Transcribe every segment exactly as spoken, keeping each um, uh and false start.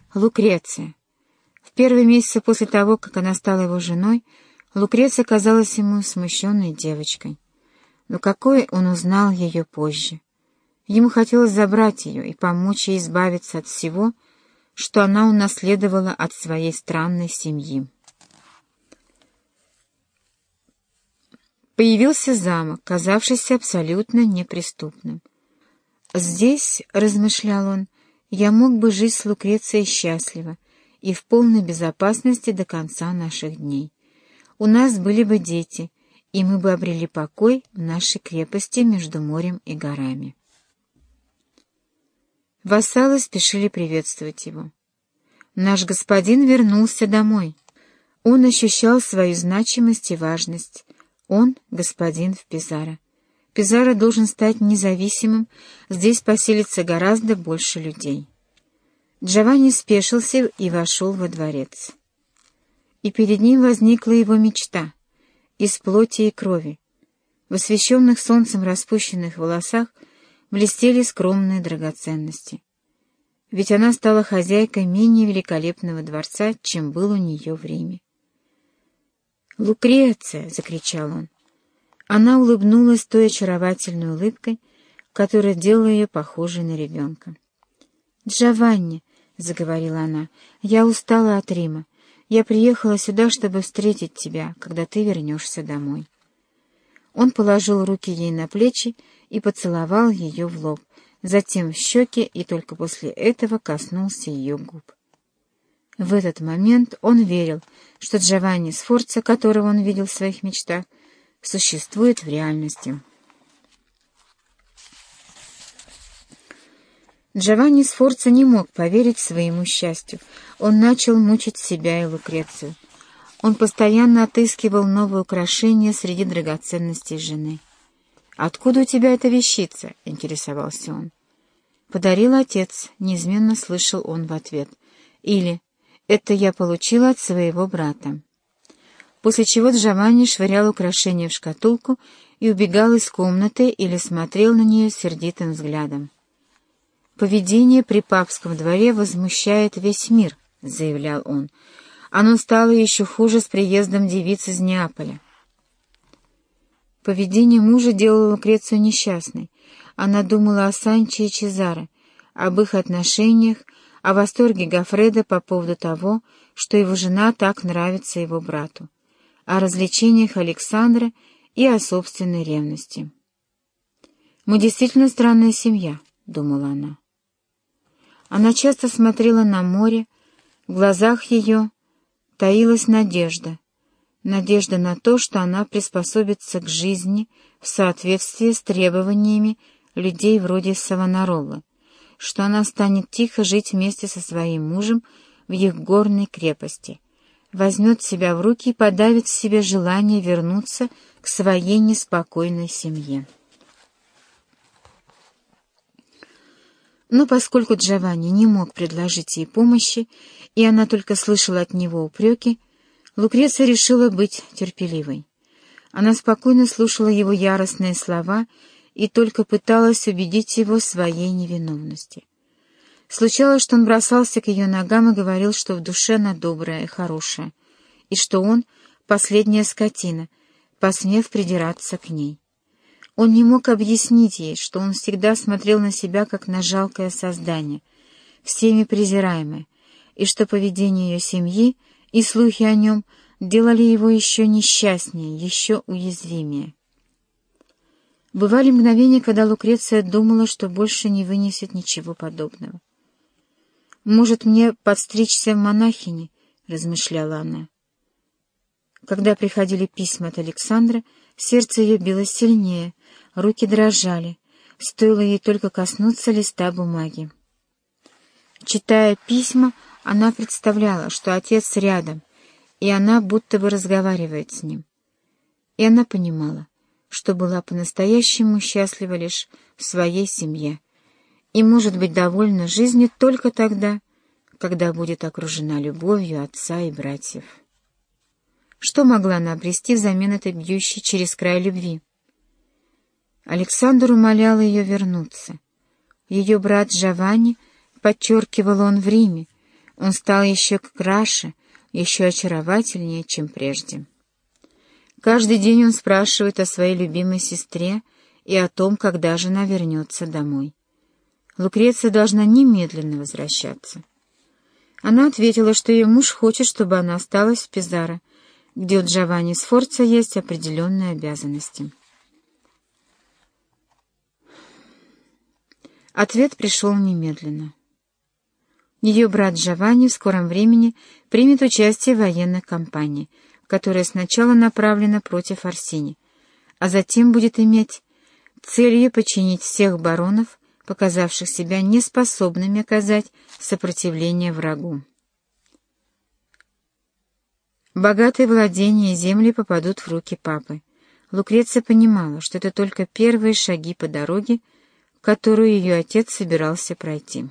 Лукреция. В первые месяцы после того, как она стала его женой, Лукреция казалась ему смущенной девочкой. Но какой он узнал ее позже. Ему хотелось забрать ее и помочь ей избавиться от всего, что она унаследовала от своей странной семьи. Появился замок, казавшийся абсолютно неприступным. «Здесь, — размышлял он, — я мог бы жить с Лукрецией счастливо и в полной безопасности до конца наших дней. У нас были бы дети, и мы бы обрели покой в нашей крепости между морем и горами». Вассалы спешили приветствовать его. Наш господин вернулся домой. Он ощущал свою значимость и важность. Он — господин в Пизаро. Пизаро должен стать независимым, здесь поселится гораздо больше людей. Джованни спешился и вошел во дворец. И перед ним возникла его мечта из плоти и крови. В освещенных солнцем распущенных волосах блестели скромные драгоценности. Ведь она стала хозяйкой менее великолепного дворца, чем был у нее в Риме. «Лукреция!» — закричал он. Она улыбнулась той очаровательной улыбкой, которая делала ее похожей на ребенка. «Джованни!» — заговорила она. «Я устала от Рима. Я приехала сюда, чтобы встретить тебя, когда ты вернешься домой». Он положил руки ей на плечи и поцеловал ее в лоб, затем в щеки, и только после этого коснулся ее губ. В этот момент он верил, что Джованни Сфорца, которого он видел в своих мечтах, существует в реальности. Джованни Сфорца не мог поверить своему счастью. Он начал мучить себя и Лукрецию. Он постоянно отыскивал новые украшения среди драгоценностей жены. «Откуда у тебя эта вещица?» — интересовался он. «Подарил отец», — неизменно слышал он в ответ. Или «это я получила от своего брата». После чего Джованни швырял украшения в шкатулку и убегал из комнаты или смотрел на нее сердитым взглядом. «Поведение при папском дворе возмущает весь мир», — заявлял он. «Оно стало еще хуже с приездом девиц из Неаполя». Поведение мужа делало Лукрецию несчастной. Она думала о Санчо и Чезаре, об их отношениях, о восторге Гоффредо по поводу того, что его жена так нравится его брату, о развлечениях Александра и о собственной ревности. «Мы действительно странная семья», — думала она. Она часто смотрела на море, в глазах ее таилась надежда, надежда на то, что она приспособится к жизни в соответствии с требованиями людей вроде Савонаролы, что она станет тихо жить вместе со своим мужем в их горной крепости, возьмет себя в руки и подавит в себе желание вернуться к своей неспокойной семье. Но поскольку Джованни не мог предложить ей помощи, и она только слышала от него упреки, Лукреция решила быть терпеливой. Она спокойно слушала его яростные слова и только пыталась убедить его в своей невиновности. Случалось, что он бросался к ее ногам и говорил, что в душе она добрая и хорошая, и что он — последняя скотина, посмев придираться к ней. Он не мог объяснить ей, что он всегда смотрел на себя как на жалкое создание, всеми презираемое, и что поведение ее семьи и слухи о нем делали его еще несчастнее, еще уязвимее. Бывали мгновения, когда Лукреция думала, что больше не вынесет ничего подобного. «Может, мне подстричься в монахини?» — размышляла она. Когда приходили письма от Александра, сердце ее билось сильнее, руки дрожали, стоило ей только коснуться листа бумаги. Читая письма, она представляла, что отец рядом, и она будто бы разговаривает с ним. И она понимала, что была по-настоящему счастлива лишь в своей семье и может быть довольна жизнью только тогда, когда будет окружена любовью отца и братьев. Что могла она обрести взамен этой бьющей через край любви? Александр умолял ее вернуться. Ее брат Джованни, подчеркивал он, в Риме. Он стал еще краше, еще очаровательнее, чем прежде. Каждый день он спрашивает о своей любимой сестре и о том, когда же она вернется домой. Лукреция должна немедленно возвращаться. Она ответила, что ее муж хочет, чтобы она осталась в Пизаро, где у Джованни Сфорца есть определенные обязанности. Ответ пришел немедленно. Ее брат Джованни в скором времени примет участие в военной кампании, которая сначала направлена против Орсини, а затем будет иметь целью подчинить всех баронов, показавших себя неспособными оказать сопротивление врагу. Богатые владения и земли попадут в руки папы. Лукреция понимала, что это только первые шаги по дороге, которую ее отец собирался пройти.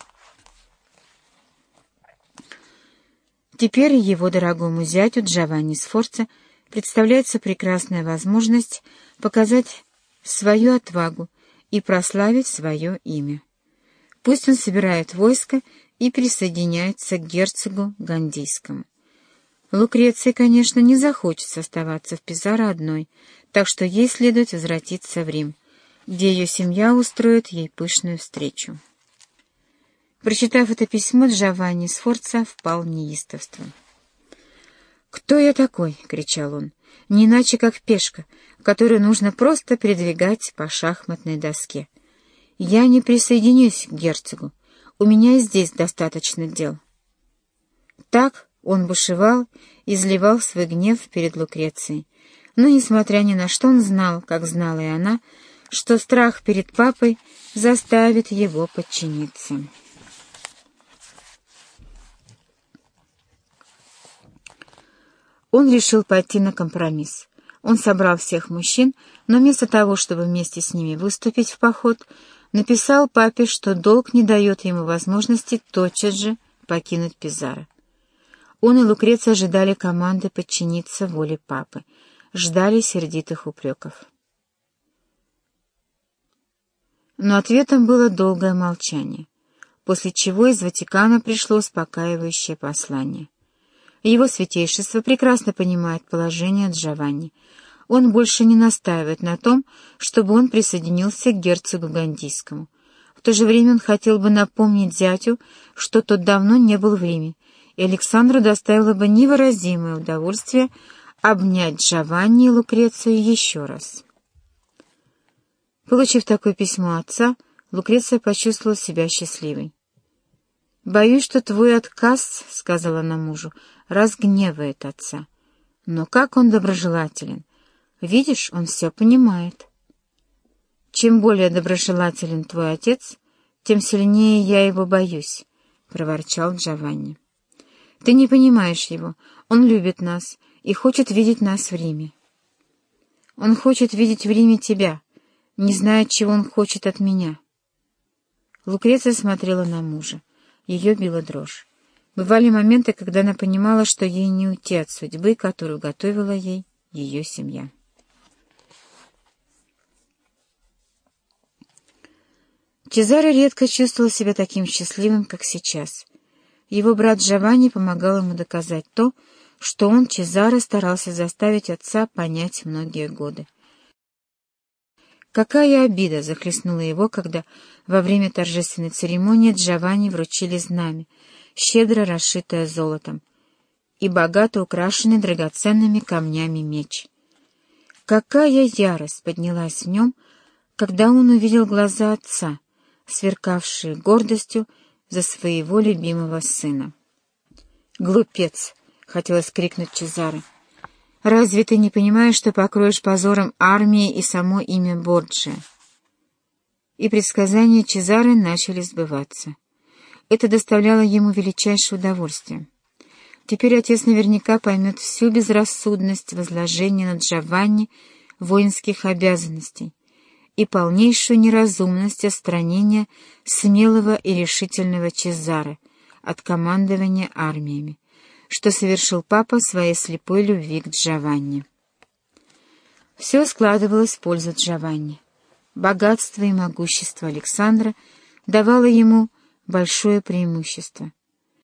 Теперь его дорогому зятю Джованни Сфорца представляется прекрасная возможность показать свою отвагу и прославить свое имя. Пусть он собирает войско и присоединяется к герцогу Гандийскому. Лукреции, конечно, не захочет оставаться в Пизаро одной, так что ей следует возвратиться в Рим, где ее семья устроит ей пышную встречу. Прочитав это письмо, Джованни Сфорца впал в неистовство. «Кто я такой?» — кричал он. «Не иначе, как пешка, которую нужно просто передвигать по шахматной доске. Я не присоединюсь к герцогу. У меня и здесь достаточно дел». Так он бушевал и изливал свой гнев перед Лукрецией. Но, несмотря ни на что, он знал, как знала и она, что страх перед папой заставит его подчиниться. Он решил пойти на компромисс. Он собрал всех мужчин, но вместо того, чтобы вместе с ними выступить в поход, написал папе, что долг не дает ему возможности тотчас же покинуть Пизаро. Он и Лукреция ожидали команды подчиниться воле папы, ждали сердитых упреков. Но ответом было долгое молчание, после чего из Ватикана пришло успокаивающее послание. Его святейшество прекрасно понимает положение Джованни. Он больше не настаивает на том, чтобы он присоединился к герцогу Гандийскому. В то же время он хотел бы напомнить зятю, что тот давно не был в Риме, и Александру доставило бы невыразимое удовольствие обнять Джованни и Лукрецию еще раз. Получив такое письмо отца, Лукреция почувствовала себя счастливой. «Боюсь, что твой отказ, — сказала она мужу, — разгневает отца. Но как он доброжелателен! Видишь, он все понимает». «Чем более доброжелателен твой отец, тем сильнее я его боюсь», — проворчал Джованни. «Ты не понимаешь его. Он любит нас и хочет видеть нас в Риме. Он хочет видеть в Риме тебя, не зная, чего он хочет от меня». Лукреция смотрела на мужа. Ее била дрожь. Бывали моменты, когда она понимала, что ей не уйти от судьбы, которую готовила ей ее семья. Чезаре редко чувствовал себя таким счастливым, как сейчас. Его брат Джованни помогал ему доказать то, что он, Чезаре, старался заставить отца понять многие годы. Какая обида захлестнула его, когда во время торжественной церемонии Джованни вручили знамя, щедро расшитое золотом, и богато украшенный драгоценными камнями меч. Какая ярость поднялась в нем, когда он увидел глаза отца, сверкавшие гордостью за своего любимого сына. «Глупец!» — хотелось крикнуть Чезаре. «Разве ты не понимаешь, что покроешь позором армии и само имя Борджиа?» И предсказания Чезаре начали сбываться. Это доставляло ему величайшее удовольствие. Теперь отец наверняка поймет всю безрассудность возложения на Джованни воинских обязанностей и полнейшую неразумность отстранения смелого и решительного Чезаре от командования армиями, что совершил папа своей слепой любви к Джованни. Все складывалось в пользу Джованни. Богатство и могущество Александра давало ему большое преимущество.